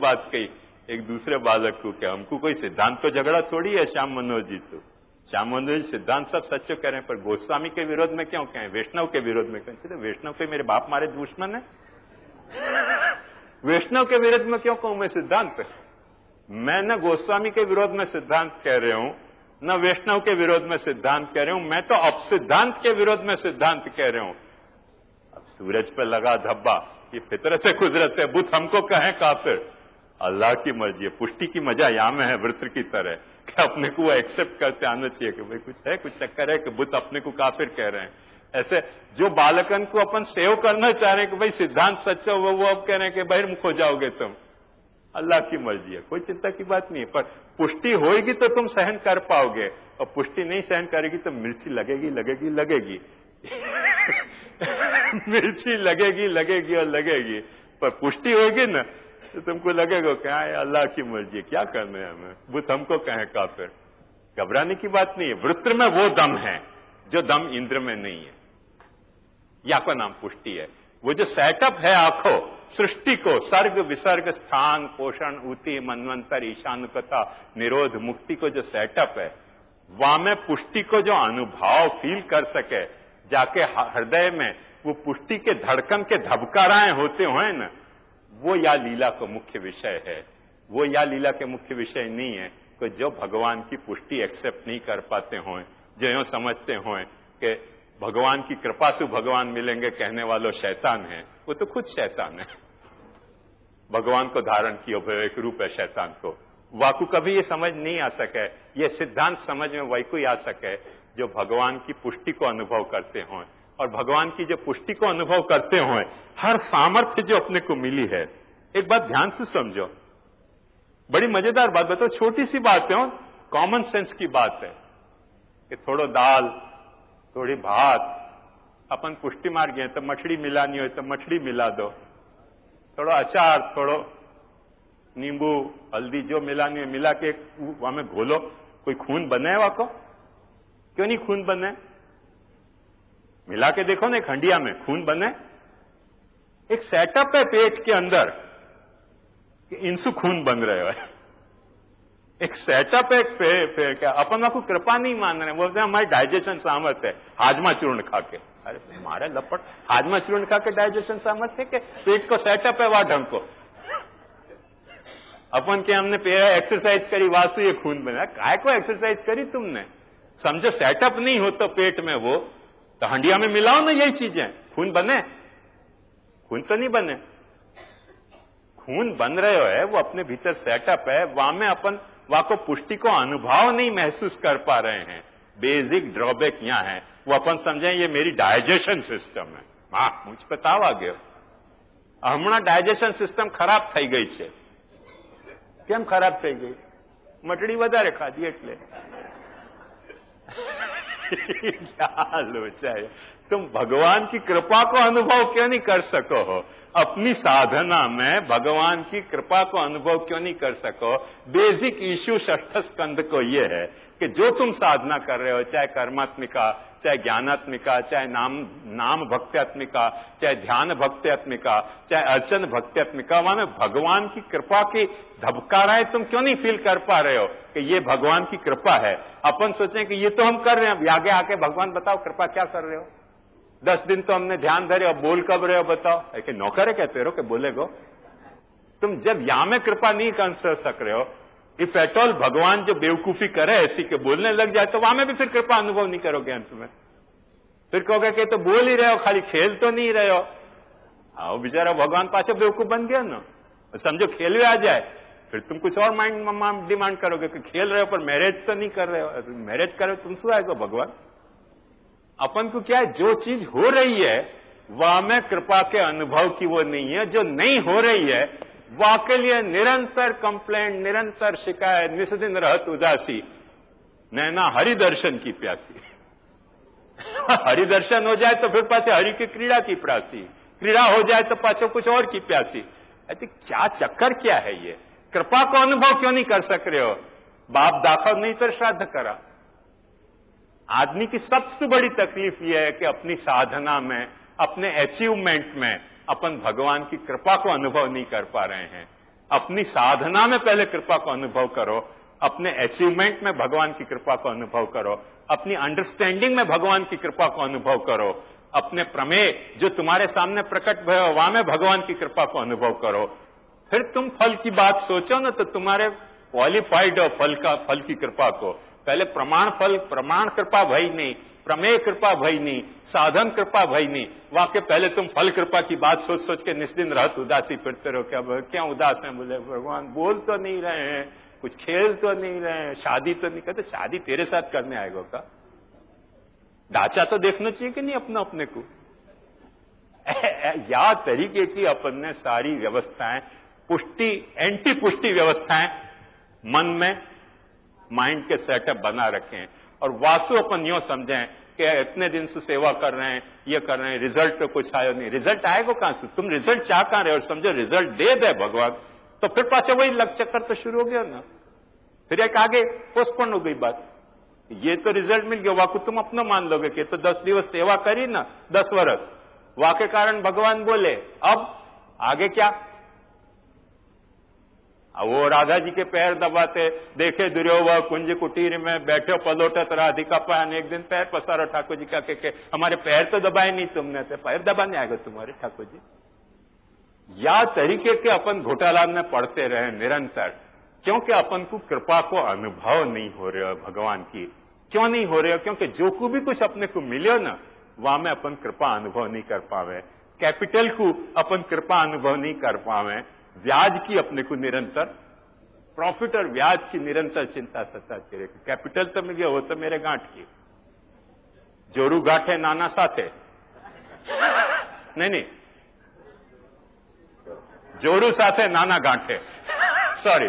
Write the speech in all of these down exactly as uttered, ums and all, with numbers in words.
बात कही एक दूसरे बालक को कि हमको कोई सिद्धांत को झगड़ा थोड़ी है श्याम मनोहर जी से। श्याम मनोहर जी सिद्धांत सब सच्चो कह रहे हैं, पर गोस्वामी के विरोध में क्यों कहें, वैष्णव के विरोध में कहें? वैष्णव के मेरे बाप मारे दुश्मन है, वैष्णव के विरोध में क्यों कहूं मैं सिद्धांत? मैं न गोस्वामी के विरोध में सिद्धांत कह रहे हूं, न वैष्णव के विरोध में सिद्धांत कह रहे हूं, मैं तो अब सिद्धांत के विरोध में सिद्धांत कह रहे हूं। अब सूरज पर लगा धब्बा, ये फितरत है कुदरत है, बुत हमको कहें काफिर, अल्लाह की मर्जी है। पुष्टि की मजा यहां में है वृत्र की तरह कि अपने को वो एक्सेप्ट करते आना चाहिए कि भाई कुछ है, कुछ चक्कर है कि बुत अपने को काफिर कह रहे हैं। ऐसे जो बालकन को अपन सेव करना चाह रहे हैं कि भाई सिद्धांत सच्चा वो वो अब कह रहे हैं कि बहिर्मुख हो जाओगे तुम, अल्लाह की मर्जी है, कोई चिंता की बात नहीं है। पर पुष्टि होगी तो तुम सहन कर पाओगे, और पुष्टि नहीं सहन करेगी तो मिर्ची लगेगी लगेगी लगेगी मिर्ची लगेगी लगेगी और लगेगी, पर पुष्टि होगी ना तो तुमको लगेगा क्या है अल्लाह की मर्जी है, क्या करना है हमें, बुत हमको कहें काफिर। घबराने की बात नहीं है, वृत्र में वो दम है जो दम इंद्र में नहीं है, या को नाम पुष्टि है। वो जो सेटअप है आंखों सृष्टि को, सर्ग विसर्ग स्थान पोषण ऊति मनवंतर ईशानुकता निरोध मुक्ति को जो सेटअप है, वहां में पुष्टि को जो अनुभव फील कर सके जाके हृदय में, वो पुष्टि के धड़कन के धबकाराएं होते हुए ना, वो या लीला को मुख्य विषय है। वो या लीला के मुख्य विषय नहीं है कि जो भगवान की पुष्टि एक्सेप्ट नहीं कर पाते हों, जो यूं समझते हों कि भगवान की कृपा से भगवान मिलेंगे कहने वालों शैतान है, वो तो खुद शैतान है। भगवान को धारण किया हुए एक रूप है शैतान को। वाकु कभी ये समझ नहीं आ सके, ये सिद्धांत समझ में वही को आ सके जो भगवान की पुष्टि को अनुभव करते हों, और भगवान की जो पुष्टि को अनुभव करते हों हर सामर्थ्य जो अपने को मिली है। एक बात ध्यान से समझो, बड़ी मजेदार बात बताओ, छोटी सी बात है, कॉमन सेंस की बात है कि थोड़ो दाल थोड़ी भात, अपन पुष्टि मार गए तो मछली मिलानी हो तो मछली मिला दो, थोड़ा अचार थोड़ो नींबू हल्दी जो मिलानी है मिला के हमें घोलो, कोई खून बने वाको? क्यों नहीं खून बने? मिला के देखो ना, एक हंडिया में खून बने। एक सेटअप है पेट के अंदर कि इंसु खून बन रहे हो, एक सेटअप है पे, पे, क्या अपन को कृपा नहीं मान रहे, बोलते हैं हमारी डाइजेशन सामर्थ्य है हाजमा चूर्ण खा के। अरे हमारे लपट हाजमा चूर्ण खा के डाइजेशन सामर्थ्य के पेट को सेटअप है वहां ढंग को। अपन के हमने एक्सरसाइज करी वासु ये खून बना, काय को एक्सरसाइज करी तुमने? समझो सेटअप नहीं हो तो पेट में वो तो हंडिया में मिलाओ ना यही चीजें, खून बने? खून तो नहीं बने। खून बन रहे हो है वो अपने भीतर सेटअप है, वहां में अपन वहां को पुष्टि को अनुभव नहीं महसूस कर पा रहे हैं। बेसिक ड्रॉबैक यहां है, वो अपन समझें ये मेरी डाइजेशन सिस्टम है। हाँ मुझ पे ताव आ गयो, हमारा डाइजेशन सिस्टम खराब થઈ ગઈ છે। કેમ ખરાબ થઈ ગઈ? મટડી વધારે ખાધી એટલે। क्या लोचा है, तुम भगवान की कृपा को अनुभव क्यों नहीं कर सको हो? अपनी साधना में भगवान की कृपा को अनुभव क्यों नहीं कर सको? बेसिक इश्यू षष्ठ स्कंद को ये है कि जो तुम साधना कर रहे हो, चाहे कर्मात्मिका, चाहे ज्ञानात्मिका, चाहे नाम नाम भक्त्यात्मिका, चाहे ध्यान भक्त्यात्मिका, चाहे अर्चन भक्त्यात्मिका, वहां में भगवान की कृपा की धबकाराएं तुम क्यों नहीं फील कर पा रहे हो कि ये भगवान की कृपा है? अपन सोचें कि ये तो हम कर रहे हैं, आगे आके भगवान बताओ कृपा क्या कर रहे हो? दस दिन तो हमने ध्यान धरे, अब बोल कब रहे हो बताओ? कि नौकर कहते रहो कि बोलेगो। तुम जब यहां में कृपा नहीं कर सक रहे हो, इफ एट ऑल भगवान जो बेवकूफी करे ऐसी के बोलने लग जाए तो वहां में भी फिर कृपा अनुभव नहीं करोगे अंत में। फिर कहोगे कि तो बोल ही रहे हो, खाली खेल तो नहीं रहे हो। आओ बेचारा भगवान पाछे बेवकूफ बन गया ना, समझो खेल में आ जाए फिर तुम कुछ और माइंड डिमांड करोगे कि खेल रहे हो पर मैरिज तो नहीं कर रहे हो। मैरिज करो तुम शू आएगा भगवान? अपन को क्या है, जो चीज हो रही है वहां में कृपा के अनुभव की वो नहीं है, जो नहीं हो रही है वहां के लिए निरंतर कंप्लेंट, निरंतर शिकायत, निस्दिन रहत उदासी, नैना हरि दर्शन की प्यासी। हरि दर्शन हो जाए तो फिर पाछे हरि की क्रीड़ा की प्यासी, क्रीड़ा हो जाए तो पाछो कुछ और की प्यासी। अरे क्या चक्कर क्या है ये? कृपा को अनुभव क्यों नहीं कर सक रहे हो? बाप दाखव नहीं तो श्राद्ध करा। आदमी की सबसे बड़ी तकलीफ यह है कि अपनी साधना में, अपने अचीवमेंट में अपन भगवान की कृपा को अनुभव नहीं कर पा रहे हैं। अपनी साधना में पहले कृपा को अनुभव करो, अपने अचीवमेंट में भगवान की कृपा को अनुभव करो, अपनी अंडरस्टैंडिंग में भगवान की कृपा को अनुभव करो, अपने प्रमेय जो तुम्हारे सामने प्रकट भय वहां में भगवान की कृपा को अनुभव करो। फिर तुम फल की बात सोचो ना, तो तुम्हारे क्वालिफाइड हो फल का फल की कृपा को। पहले प्रमाण फल प्रमाण कृपा भई नहीं, प्रमेय कृपा भई नहीं, साधन कृपा भई नहीं, वाकई पहले तुम फल कृपा की बात सोच सोच के निस्दिन रात उदासी फिरते रहो। क्या क्या उदास है? बोले भगवान बोल तो नहीं रहे हैं, कुछ खेल तो नहीं रहे हैं, शादी तो नहीं कहते। शादी तेरे साथ करने आएगा का? ढांचा तो देखना चाहिए कि नहीं अपना अपने को। या तरीके की अपन ने सारी व्यवस्थाएं, पुष्टि एंटी पुष्टि व्यवस्थाएं मन में माइंड के सेटअप बना रखे हैं। और वासु अपन यूं समझें कि इतने दिन से सेवा कर रहे हैं, ये कर रहे हैं, रिजल्ट तो कुछ आया नहीं। रिजल्ट आएगा कहां से? तुम रिजल्ट चाह कहां रहे हो? समझो रिजल्ट दे दे भगवान, तो फिर पाछे वही लग चक्कर तो शुरू हो गया ना। फिर एक आगे पोस्टपोन हो गई बात। ये तो रिजल्ट मिल गया, वाकु तुम अपना मान लोगे कि तो दस दिवस सेवा करी ना, दस वर्ष, वाके कारण भगवान बोले अब आगे क्या? वो राधा जी के पैर दबाते देखे दुर्योधन कुंज कुटीर में बैठे पलोटत राधिका पान, एक दिन पैर पसारो ठाकुर जी का के, के हमारे पैर तो दबाए नहीं तुमने, तो पैर दबाने आएगा तुम्हारे ठाकुर जी। या तरीके के अपन घोटाला में पड़ते रहे निरंतर, क्योंकि अपन को कृपा को अनुभव नहीं हो रहे हो भगवान की। क्यों नहीं हो रहे हो? क्योंकि जो को भी कुछ अपने को मिले ना, वहां में अपन कृपा अनुभव नहीं कर पावे। कैपिटल को अपन कृपा अनुभव नहीं कर पावे। ब्याज की अपने को निरंतर प्रॉफिट और ब्याज की निरंतर चिंता सताती रहे। कैपिटल तो मिल गया, वो तो मेरे गांठ की, जोरू गांठे नाना साथे नहीं नहीं जोरू साथे नाना गांठे, सॉरी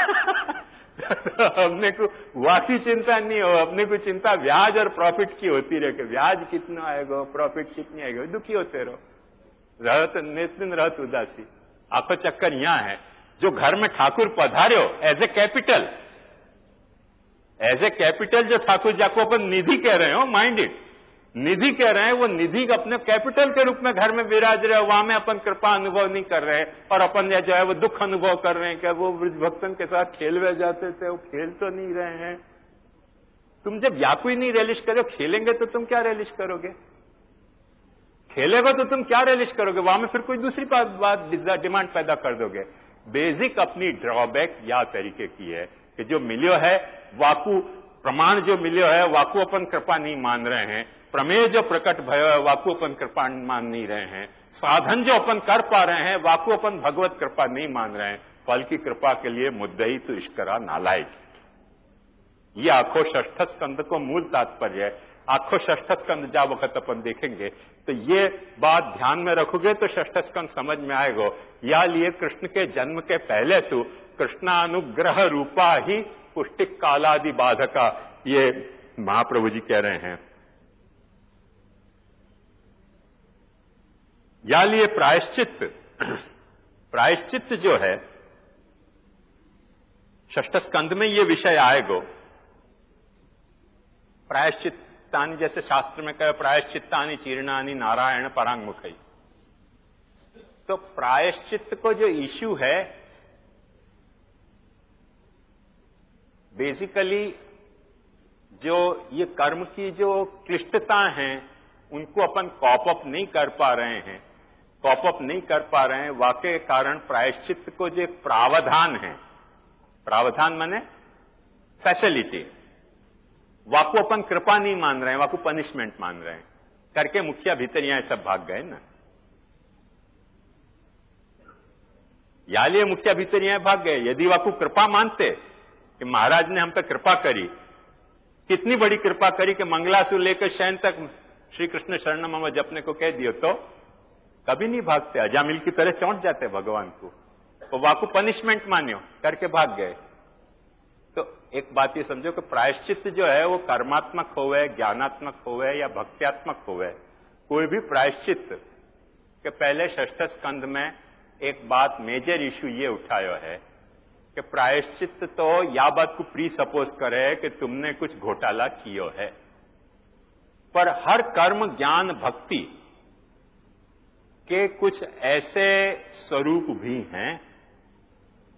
अपने को वाकी चिंता नहीं हो, अपने को चिंता ब्याज और प्रॉफिट की होती रहे कि ब्याज कितना आएगा, प्रॉफिट कितनी आएगा, दुखी होते रहो, रहत नितिन रहत उदासी। आखो चक्कर यहां है, जो घर में ठाकुर पधार्यो as a capital, as a capital जो ठाकुर जाको अपन निधि कह रहे हो, माइंडेड निधि कह रहे हैं, वो निधि अपने कैपिटल के रूप में घर में विराज रहे हो, वहां में अपन कृपा अनुभव नहीं कर रहे हैं। और अपन जो है वो दुख अनुभव कर रहे हैं कि वो ब्रज भक्तन के साथ खेलवे जाते थे, वो खेल तो नहीं रहे हैं। तुम जब या कोई नहीं रेलिश करो, खेलेंगे तो तुम क्या रेलिश करोगे? खेलेगा तो तुम क्या रेलिश करोगे? वहां में फिर कोई दूसरी बात बात डिमांड पैदा कर दोगे। बेसिक अपनी ड्रॉबैक या तरीके की है कि जो मिलियो है वाकु प्रमाण, जो मिलियो है वाकु अपन कृपा नहीं मान रहे हैं, प्रमेय जो प्रकट भयो है वाकु अपन कृपा मान नहीं रहे हैं, साधन जो अपन कर पा रहे हैं वाकु अपन भगवत कृपा नहीं मान रहे हैं। फल की कृपा के लिए मुद्दई तो इश्करा नालायक। ये आखो षष्ठ स्कंद को मूल तात्पर्य है। आखो षष्ठ स्कंद जा वक्त अपन देखेंगे तो ये बात ध्यान में रखोगे तो षष्ठ स्कंद समझ में आएगा। या लिए कृष्ण के जन्म के पहले सु कृष्णानुग्रह रूपा ही पुष्टिक कालादि बाधका, ये महाप्रभु जी कह रहे हैं। या लिए प्रायश्चित, प्रायश्चित जो है षष्ठ स्कंद में ये विषय आएगा। प्रायश्चित्तानि, जैसे शास्त्र में कहे प्रायश्चित्तानि चीर्णानि नारायण परांगमुखई, तो प्रायश्चित को जो इश्यू है बेसिकली जो ये कर्म की जो क्लिष्टता हैं उनको अपन कॉप अप नहीं कर पा रहे हैं, कॉप अप नहीं कर पा रहे हैं। वाकई कारण प्रायश्चित को जो एक प्रावधान है, प्रावधान माने फैसिलिटी, वाको अपन कृपा नहीं मान रहे हैं, वाको पनिशमेंट मान रहे हैं करके मुखिया भीतरियां सब भाग गए ना। या लिए मुखिया भीतरियां भाग गए। यदि वाको कृपा मानते कि महाराज ने हम पे कृपा करी, कितनी बड़ी कृपा करी कि मंगला से लेकर शयन तक श्री कृष्ण शरणम मम जपने को कह दियो, तो कभी नहीं भागते, अजामिल की तरह चौंट जाते भगवान को। तो वाको पनिशमेंट मान्यो करके भाग गए। तो एक बात ये समझो कि प्रायश्चित जो है वो कर्मात्मक होवे, ज्ञानात्मक होवे या भक्त्यात्मक होवे, कोई भी प्रायश्चित के पहले षष्ठ स्कंद में एक बात मेजर इश्यू ये उठायो है कि प्रायश्चित तो या बात को प्री सपोज करे कि तुमने कुछ घोटाला कियो है, पर हर कर्म ज्ञान भक्ति के कुछ ऐसे स्वरूप भी हैं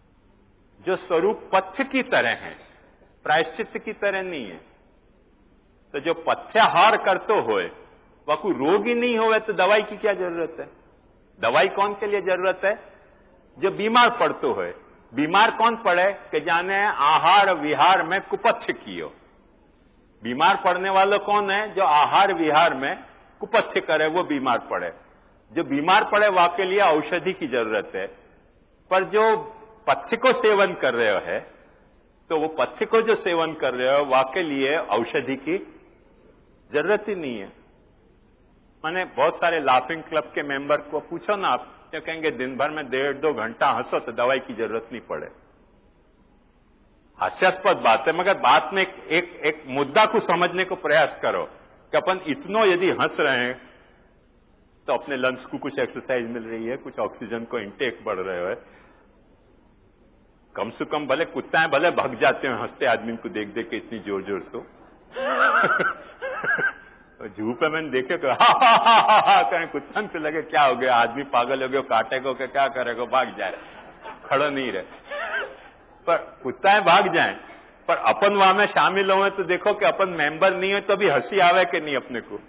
जो स्वरूप पथ्य की तरह है, प्रायश्चित की तरह नहीं है। तो जो पथ्याहार करते होए वह कोई रोग ही नहीं होवे तो दवाई की क्या जरूरत है? दवाई कौन के लिए जरूरत है? जो बीमार पड़ते होए। बीमार कौन पड़े कि जाने आहार विहार में कुपथ्य कियो। बीमार पड़ने वालों कौन है? जो आहार विहार में कुपथ्य करे वो बीमार पड़े। जो बीमार पड़े वह के लिए औषधि की जरूरत है। पर जो पथ्य को सेवन कर रहे हो है तो वो पथ्य को जो सेवन कर रहे हो वह के लिए औषधि की जरूरत ही नहीं है। मैंने बहुत सारे लाफिंग क्लब के मेंबर को पूछो ना आप, क्या कहेंगे? दिन भर में डेढ़ दो घंटा हंसो तो दवाई की जरूरत नहीं पड़े। हास्यास्पद बात है, मगर बात में एक, एक, एक मुद्दा को समझने को प्रयास करो कि अपन इतनो यदि हंस रहे हैं तो अपने लंग्स को कुछ एक्सरसाइज मिल रही है, कुछ ऑक्सीजन को इंटेक बढ़ रहे हो। कम से कम भले कुत्ता है, भले भग जाते हैं हंसते आदमी को देख देख के इतनी जोर जोर से। जू पे मैंने देखे तो हा हा हा हा हा कहीं कुत्ता पे लगे क्या हो गया, आदमी पागल हो गया, काटेगा क्या क्या करेगा, भाग जाए, खड़ा नहीं रहे। पर कुत्ताएं भाग जाए, पर अपन वहां में शामिल हुए तो देखो कि अपन मेंबर नहीं हो तो भी हंसी आवे कि नहीं अपने को?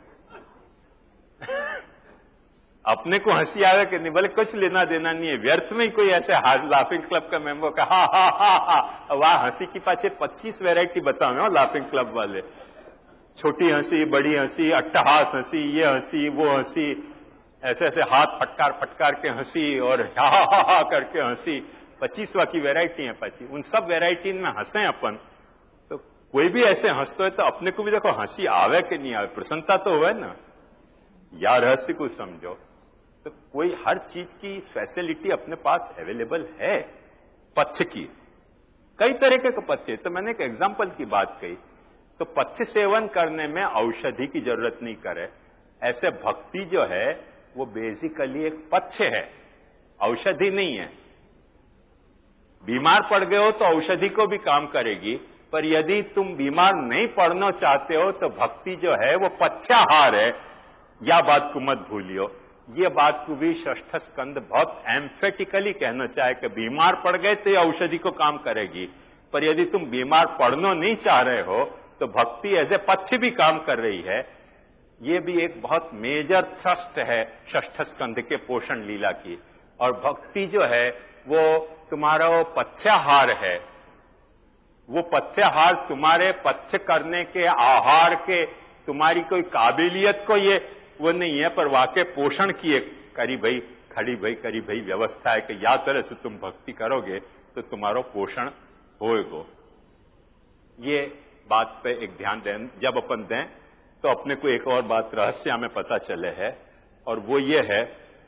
अपने को हंसी आवे कि नहीं? बोले कुछ लेना देना नहीं है, व्यर्थ में ही कोई ऐसे लाफिंग क्लब का मेंबर का हा हा हा हा, वहां हंसी की पाछे पच्चीस वेराइटी बताओ लाफिंग क्लब वाले। छोटी हंसी, बड़ी हंसी, अट्टहास हंसी, ये हंसी वो हंसी, ऐसे ऐसे हाथ फटकार फटकार के हंसी और हा हा हा करके हंसी। पच्चीसवा की वेराइटी है पाची। उन सब वेराइटी में हंसे अपन तो कोई भी ऐसे हंसते है तो अपने को भी देखो हंसी आवे कि नहीं आवे, प्रसन्नता तो हो ना। या रहस्य को समझो तो कोई हर चीज की फैसिलिटी अपने पास अवेलेबल है। पथ्य की कई तरीके के पथ्य, तो मैंने एक एग्जाम्पल की बात कही। तो पथ्य सेवन करने में औषधि की जरूरत नहीं करे। ऐसे भक्ति जो है वो बेसिकली एक पथ्य है, औषधि नहीं है। बीमार पड़ गए हो तो औषधि को भी काम करेगी, पर यदि तुम बीमार नहीं पड़ना चाहते हो तो भक्ति जो है वो पथ्याहार है। या बात को मत भूलियो। ये बात को भी षष्ठ स्कंद बहुत एम्फेटिकली कहना चाहे कि बीमार पड़ गए तो ये औषधि को काम करेगी, पर यदि तुम बीमार पड़ना नहीं चाह रहे हो तो भक्ति एज ए पथ्य भी काम कर रही है। ये भी एक बहुत मेजर थ्रस्ट है षष्ठ स्कंद के पोषण लीला की। और भक्ति जो है वो तुम्हारा वो पथ्याहार है। वो पथ्याहार तुम्हारे पथ्य करने के आहार के तुम्हारी कोई काबिलियत को ये वो नहीं है, पर वाकई पोषण की एक करी भाई खड़ी भाई करी भाई व्यवस्था है कि या तरह से तुम भक्ति करोगे तो तुम्हारा पोषण होएगा। ये बात पे एक ध्यान दें। जब अपन दें तो अपने को एक और बात रहस्य में पता चले है, और वो ये है,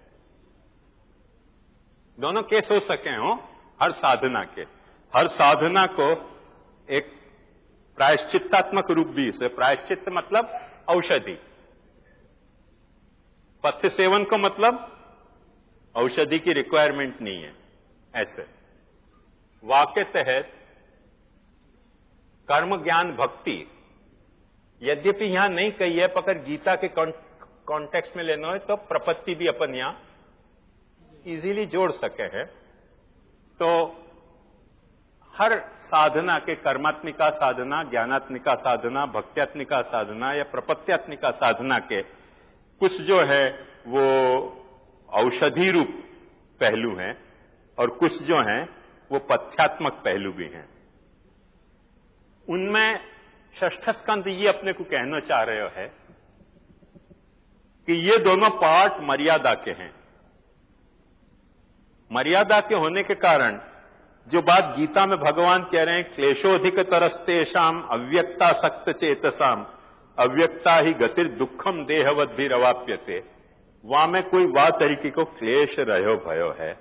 दोनों केस हो सके हो हर साधना के। हर साधना को एक प्रायश्चित्तात्मक रूप भी इसे, प्रायश्चित्त मतलब औषधि, पथ्य सेवन को मतलब औषधि की रिक्वायरमेंट नहीं है। ऐसे वाक्य तहत कर्म ज्ञान भक्ति यद्यपि यहां नहीं कही है, पर गीता के कॉन्टेक्स्ट में लेना है तो प्रपत्ति भी अपन यहां इजीली जोड़ सके हैं। तो हर साधना के कर्मात्मिका साधना, ज्ञानात्मिका साधना, भक्त्यात्मिका साधना या प्रपत्यात्मिका साधना के कुछ जो है वो औषधि रूप पहलू हैं और कुछ जो हैं वो पथ्यात्मक पहलू भी हैं। उनमें षष्ठ स्कंद ये अपने को कहना चाह रहे है कि ये दोनों पार्ट मर्यादा के हैं। मर्यादा के होने के कारण जो बात गीता में भगवान कह रहे हैं, क्लेशोधिक तरस्तेषाम अव्यक्ता सक्त चेतसाम अव्यक्ता ही गतिर दुखम देहवत भी रवाप्यते, वहां में कोई वाह तरीके को क्लेश रहो भयो है।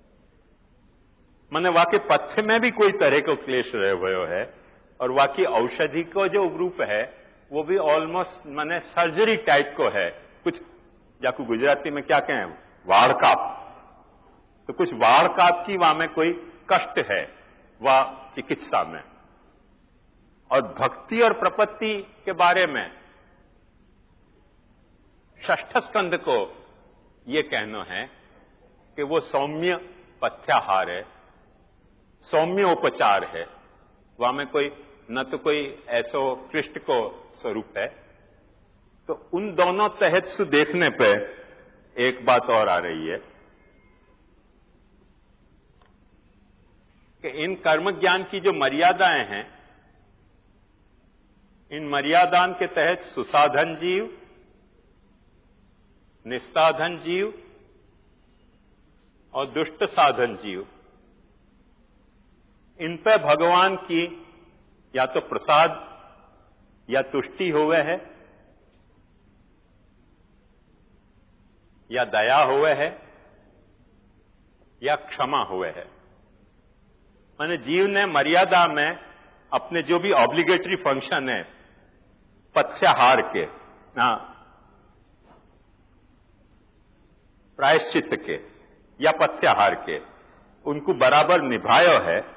माने वाकई पथ्य में भी कोई तरह को क्लेश रहो भयो है, और वाकई औषधि को जो रूप है वो भी ऑलमोस्ट माने सर्जरी टाइप को है। कुछ जाकू गुजराती में क्या कहें, वाड़काप, तो कुछ वाड़काप की वहां में कोई कष्ट है वह चिकित्सा में। और भक्ति और प्रपत्ति के बारे में षष्ठ स्कंद को यह कहना है कि वो सौम्य पथ्याहार है, सौम्योपचार है, वहां में कोई न तो कोई ऐसो कृष्ण को स्वरूप है। तो उन दोनों तहत से देखने पे एक बात और आ रही है कि इन कर्म ज्ञान की जो मर्यादाएं हैं, इन मर्यादाओं के तहत सुसाधन जीव, निस्साधन जीव और दुष्ट साधन जीव, इन पे भगवान की या तो प्रसाद या तुष्टि होवे है या दया होवे है या क्षमा हुए है। माने जीव ने मर्यादा में अपने जो भी ऑब्लिगेटरी फंक्शन है पथ्याहार के, हाँ, प्रायश्चित के या पथ्याहार के, उनको बराबर निभायो है।